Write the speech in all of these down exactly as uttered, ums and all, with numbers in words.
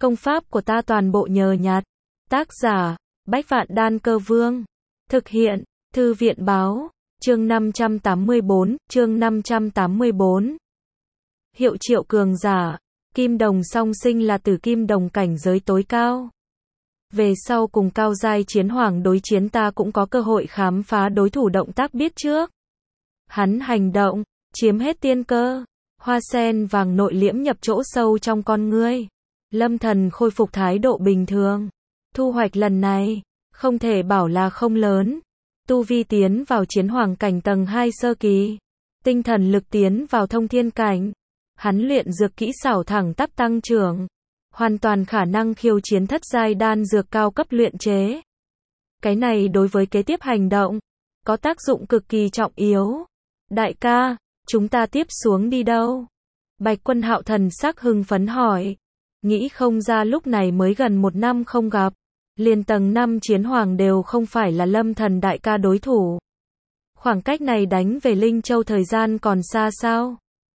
Công pháp của ta toàn bộ nhờ nhặt. Tác giả, Bách Vạn Đan Cơ Vương. Thực hiện, Thư viện Báo. Chương năm trăm tám mươi bốn, chương năm trăm tám mươi bốn. Hiệu triệu cường giả. Kim đồng song sinh là tử kim đồng cảnh giới tối cao. Về sau cùng cao giai chiến hoàng đối chiến ta cũng có cơ hội khám phá đối thủ động tác biết trước. Hắn hành động, chiếm hết tiên cơ. Hoa sen vàng nội liễm nhập chỗ sâu trong con ngươi. Lâm Thần khôi phục thái độ bình thường. Thu hoạch lần này, không thể bảo là không lớn. Tu vi tiến vào chiến hoàng cảnh tầng hai sơ kỳ. Tinh thần lực tiến vào thông thiên cảnh. Hắn luyện dược kỹ xảo thẳng tắp tăng trưởng. Hoàn toàn khả năng khiêu chiến thất giai đan dược cao cấp luyện chế. Cái này đối với kế tiếp hành động, có tác dụng cực kỳ trọng yếu. Đại ca, chúng ta tiếp xuống đi đâu? Bạch Quân Hạo thần sắc hưng phấn hỏi. Nghĩ không ra lúc này mới gần một năm không gặp. Liền tầng năm chiến hoàng đều không phải là Lâm Thần đại ca đối thủ. Khoảng cách này đánh về Linh Châu thời gian còn xa sao?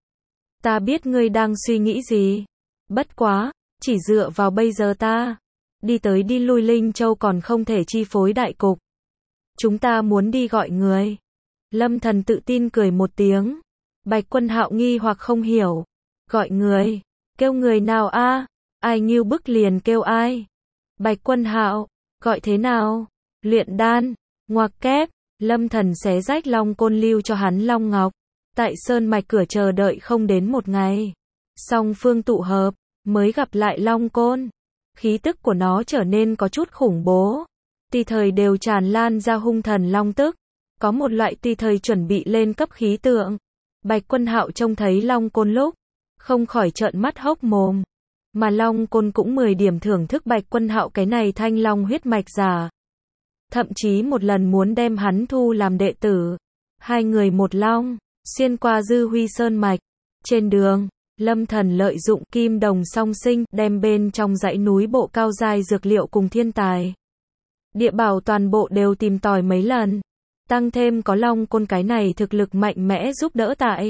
Ta biết ngươi đang suy nghĩ gì. Bất quá, chỉ dựa vào bây giờ ta. Đi tới đi lui Linh Châu còn không thể chi phối đại cục. Chúng ta muốn đi gọi người. Lâm Thần tự tin cười một tiếng. Bạch Quân Hạo nghi hoặc không hiểu. Gọi người? Kêu người nào a? Ai nghiêu bức liền kêu ai? Bạch Quân Hạo, gọi thế nào? Luyện đan, ngoặc kép. Lâm Thần xé rách long côn lưu cho hắn long ngọc. Tại sơn mạch cửa chờ đợi không đến một ngày. Song phương tụ hợp, mới gặp lại long côn. Khí tức của nó trở nên có chút khủng bố. Tùy thời đều tràn lan ra hung thần long tức. Có một loại tùy thời chuẩn bị lên cấp khí tượng. Bạch Quân Hạo trông thấy long côn lúc, không khỏi trợn mắt hốc mồm. Mà long côn cũng mười điểm thưởng thức Bạch Quân Hạo cái này thanh long huyết mạch giả. Thậm chí một lần muốn đem hắn thu làm đệ tử. Hai người một long, xuyên qua dư huy sơn mạch. Trên đường, Lâm Thần lợi dụng kim đồng song sinh, đem bên trong dãy núi bộ cao giai dược liệu cùng thiên tài. Địa bảo toàn bộ đều tìm tòi mấy lần. Tăng thêm có long côn cái này thực lực mạnh mẽ giúp đỡ tại.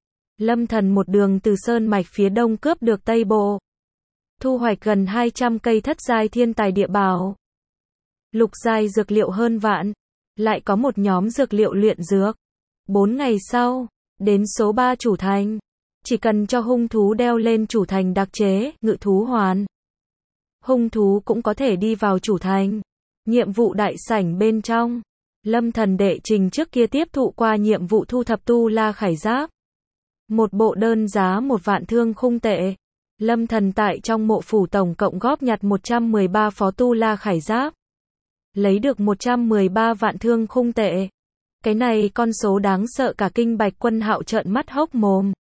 Lâm Thần một đường từ sơn mạch phía đông cướp được Tây Bộ. Thu hoạch gần hai trăm cây thất giai thiên tài địa bảo. Lục giai dược liệu hơn vạn. Lại có một nhóm dược liệu luyện dược. Bốn ngày sau, đến số ba chủ thành. Chỉ cần cho hung thú đeo lên chủ thành đặc chế, ngự thú hoàn. Hung thú cũng có thể đi vào chủ thành. Nhiệm vụ đại sảnh bên trong. Lâm Thần đệ trình trước kia tiếp thụ qua nhiệm vụ thu thập tu la khải giáp. Một bộ đơn giá một vạn thương khung tệ. Lâm Thần tại trong mộ phủ tổng cộng góp nhặt một trăm mười ba phó tu la khải giáp. Lấy được một trăm mười ba vạn thương khung tệ. Cái này con số đáng sợ cả kinh Bạch Quân Hạo trợn mắt hốc mồm.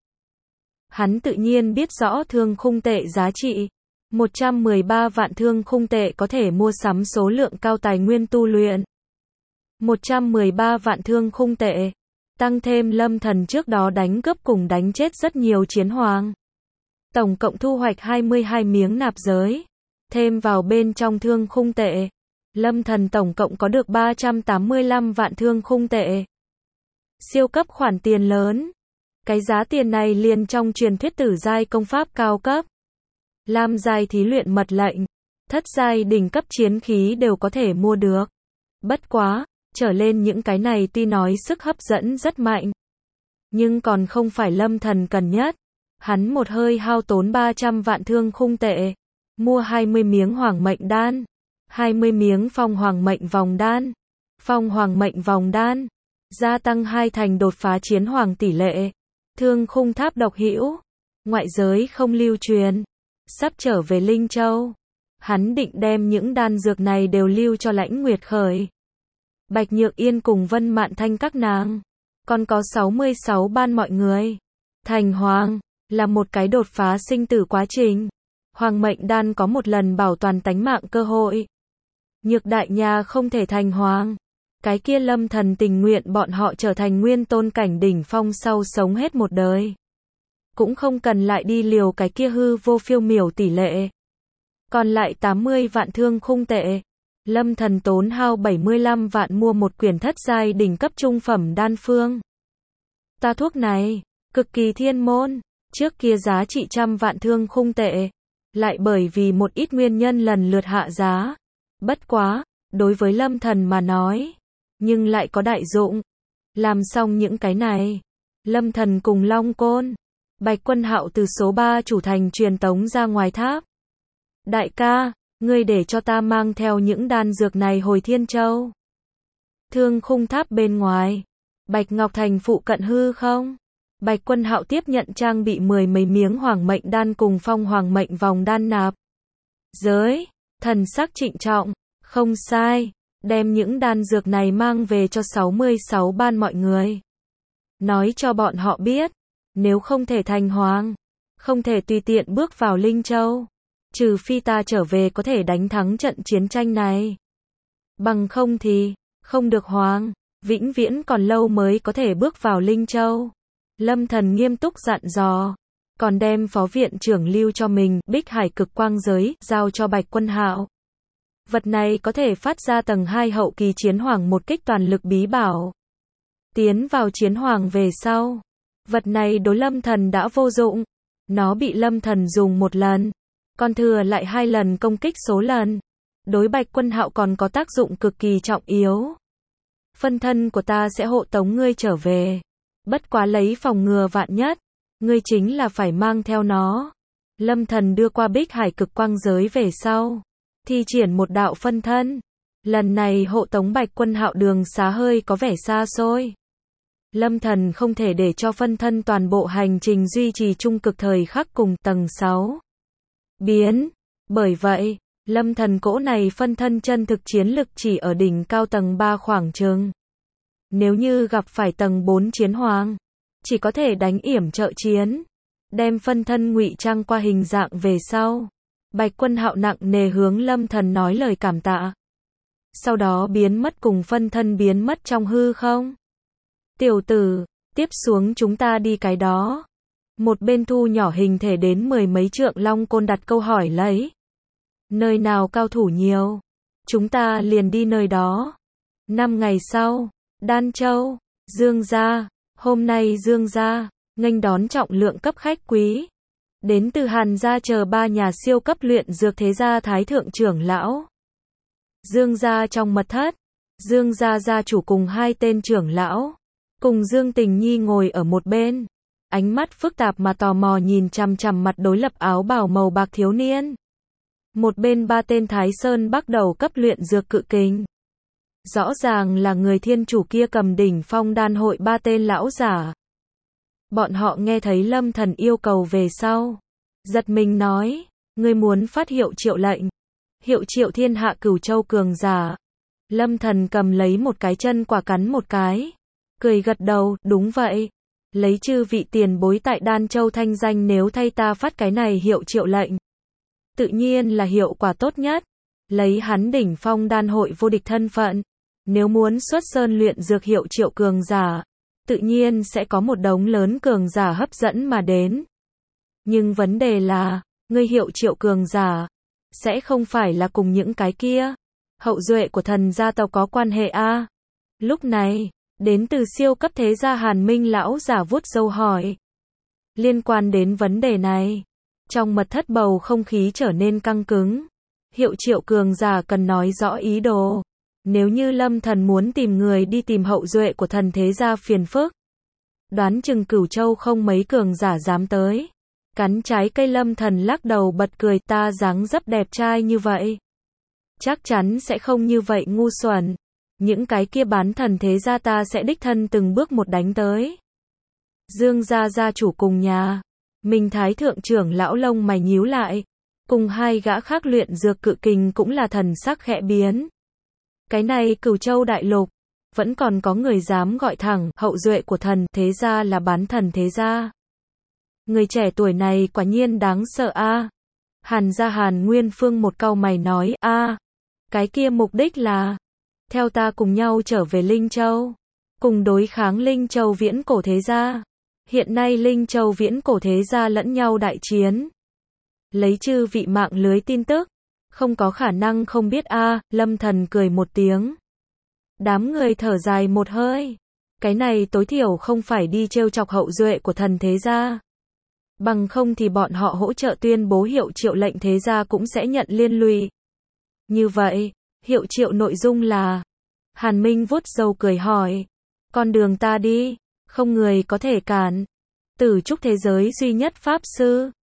Hắn tự nhiên biết rõ thương khung tệ giá trị. một trăm mười ba vạn thương khung tệ có thể mua sắm số lượng cao tài nguyên tu luyện. một trăm mười ba vạn thương khung tệ. Tăng thêm Lâm Thần trước đó đánh cướp cùng đánh chết rất nhiều chiến hoàng. Tổng cộng thu hoạch hai mươi hai miếng nạp giới. Thêm vào bên trong thương khung tệ. Lâm Thần tổng cộng có được ba trăm tám mươi lăm vạn thương khung tệ. Siêu cấp khoản tiền lớn. Cái giá tiền này liền trong truyền thuyết tử giai công pháp cao cấp. Lam giai thí luyện mật lệnh. Thất giai đỉnh cấp chiến khí đều có thể mua được. Bất quá, trở lên những cái này tuy nói sức hấp dẫn rất mạnh. Nhưng còn không phải Lâm Thần cần nhất. Hắn một hơi hao tốn ba trăm vạn thương khung tệ. Mua hai mươi miếng hoàng mệnh đan. hai mươi miếng phong hoàng mệnh vòng đan. Phong hoàng mệnh vòng đan. Gia tăng hai thành đột phá chiến hoàng tỷ lệ. Thương khung tháp độc hữu. Ngoại giới không lưu truyền. Sắp trở về Linh Châu. Hắn định đem những đan dược này đều lưu cho Lãnh Nguyệt Khởi. Bạch Nhược Yên cùng Vân Mạn Thanh các nàng. Còn có sáu mươi sáu ban mọi người. Thành hoàng, là một cái đột phá sinh tử quá trình. Hoàng mệnh đan có một lần bảo toàn tánh mạng cơ hội. Nhược đại nhà không thể thành hoàng. Cái kia Lâm Thần tình nguyện bọn họ trở thành nguyên tôn cảnh đỉnh phong sau sống hết một đời. Cũng không cần lại đi liều cái kia hư vô phiêu miểu tỷ lệ. Còn lại tám mươi vạn thương khung tệ. Lâm Thần tốn hao bảy mươi lăm vạn mua một quyển thất giai đỉnh cấp trung phẩm đan phương. Ta thuốc này, cực kỳ thiên môn. Trước kia giá trị trăm vạn thương khung tệ. lại bởi vì một ít nguyên nhân lần lượt hạ giá. Bất quá, đối với Lâm Thần mà nói, nhưng lại có đại dụng. Làm xong những cái này, Lâm Thần cùng Long Côn, Bạch Quân Hạo từ số ba chủ thành truyền tống ra ngoài tháp. Đại ca, ngươi để cho ta mang theo những đan dược này hồi Thiên Châu. Thương khung tháp bên ngoài, Bạch Ngọc Thành phụ cận hư không? Bạch Quân Hạo tiếp nhận trang bị mười mấy miếng hoàng mệnh đan cùng phong hoàng mệnh vòng đan nạp. Giới, thần sắc trịnh trọng, không sai, đem những đan dược này mang về cho sáu mươi sáu ban mọi người. Nói cho bọn họ biết, nếu không thể thành hoàng, không thể tùy tiện bước vào Linh Châu, trừ phi ta trở về có thể đánh thắng trận chiến tranh này. Bằng không thì, không được hoàng, vĩnh viễn còn lâu mới có thể bước vào Linh Châu. Lâm Thần nghiêm túc dặn dò, còn đem phó viện trưởng lưu cho mình, Bích Hải cực quang giới, giao cho Bạch Quân Hạo. Vật này có thể phát ra tầng hai hậu kỳ chiến hoàng một kích toàn lực bí bảo. Tiến vào chiến hoàng về sau, vật này đối Lâm Thần đã vô dụng. Nó bị Lâm Thần dùng một lần, còn thừa lại hai lần công kích số lần. Đối Bạch Quân Hạo còn có tác dụng cực kỳ trọng yếu. Phân thân của ta sẽ hộ tống ngươi trở về. Bất quá lấy phòng ngừa vạn nhất, ngươi chính là phải mang theo nó. Lâm Thần đưa qua Bích Hải cực quang giới về sau, thi triển một đạo phân thân. Lần này hộ tống Bạch Quân Hạo đường xá hơi có vẻ xa xôi. Lâm Thần không thể để cho phân thân toàn bộ hành trình duy trì trung cực thời khắc cùng tầng sáu. Biến. Bởi vậy, Lâm Thần cỗ này phân thân chân thực chiến lực chỉ ở đỉnh cao tầng ba khoảng chừng. Nếu như gặp phải tầng bốn chiến hoàng, chỉ có thể đánh yểm trợ chiến. Đem phân thân ngụy trang qua hình dạng về sau. Bạch Quân Hạo nặng nề hướng Lâm Thần nói lời cảm tạ. Sau đó biến mất cùng phân thân biến mất trong hư không. Tiểu tử, tiếp xuống chúng ta đi cái đó. Một bên thu nhỏ hình thể đến mười mấy trượng Long Côn đặt câu hỏi lấy. Nơi nào cao thủ nhiều, chúng ta liền đi nơi đó. Năm ngày sau, Đan Châu, Dương gia, hôm nay Dương gia, nghênh đón trọng lượng cấp khách quý. Đến từ Hàn gia chờ ba nhà siêu cấp luyện dược thế gia thái thượng trưởng lão. Dương gia trong mật thất, Dương gia gia chủ cùng hai tên trưởng lão, cùng Dương Tình Nhi ngồi ở một bên, ánh mắt phức tạp mà tò mò nhìn chằm chằm mặt đối lập áo bào màu bạc thiếu niên. Một bên ba tên Thái Sơn bắt đầu cấp luyện dược cự kình. Rõ ràng là người thiên chủ kia cầm đỉnh phong đan hội ba tên lão giả. Bọn họ nghe thấy Lâm Thần yêu cầu về sau, giật mình nói, ngươi muốn phát hiệu triệu lệnh, hiệu triệu thiên hạ cửu châu cường giả. Lâm Thần cầm lấy một cái chân quả cắn một cái, cười gật đầu, đúng vậy, lấy chư vị tiền bối tại Đan Châu thanh danh nếu thay ta phát cái này hiệu triệu lệnh, tự nhiên là hiệu quả tốt nhất. Lấy hắn đỉnh phong đan hội vô địch thân phận, nếu muốn xuất sơn luyện dược hiệu triệu cường giả, tự nhiên sẽ có một đống lớn cường giả hấp dẫn mà đến. Nhưng vấn đề là, ngươi hiệu triệu cường giả, sẽ không phải là cùng những cái kia hậu duệ của thần gia tộc có quan hệ a? À? Lúc này, đến từ siêu cấp thế gia Hàn Minh lão giả vuốt râu hỏi. Liên quan đến vấn đề này, trong mật thất bầu không khí trở nên căng cứng. Hiệu triệu cường giả cần nói rõ ý đồ. Nếu như Lâm Thần muốn tìm người đi tìm hậu duệ của thần thế gia phiền phức, đoán chừng Cửu Châu không mấy cường giả dám tới. Cắn trái cây Lâm Thần lắc đầu bật cười, ta dáng dấp đẹp trai như vậy, chắc chắn sẽ không như vậy ngu xuẩn. Những cái kia bán thần thế gia ta sẽ đích thân từng bước một đánh tới. Dương gia gia chủ cùng nhà Minh Thái thượng trưởng lão lông mày nhíu lại, cùng hai gã khác luyện dược cự kình cũng là thần sắc khẽ biến. Cái này Cửu Châu đại lục, vẫn còn có người dám gọi thẳng hậu duệ của thần thế gia là bán thần thế gia. Người trẻ tuổi này quả nhiên đáng sợ a. À. Hàn gia Hàn Nguyên Phương một câu mày nói, a, à, cái kia mục đích là theo ta cùng nhau trở về Linh Châu, cùng đối kháng Linh Châu viễn cổ thế gia. Hiện nay Linh Châu viễn cổ thế gia lẫn nhau đại chiến. Lấy chư vị mạng lưới tin tức, không có khả năng không biết a. À, Lâm Thần cười một tiếng. Đám người thở dài một hơi. Cái này tối thiểu không phải đi trêu chọc hậu duệ của thần thế gia. Bằng không thì bọn họ hỗ trợ tuyên bố hiệu triệu lệnh thế gia cũng sẽ nhận liên lụy. Như vậy, hiệu triệu nội dung là. Hàn Minh vuốt râu cười hỏi. Con đường ta đi, không người có thể cản. Tử trúc thế giới duy nhất pháp sư.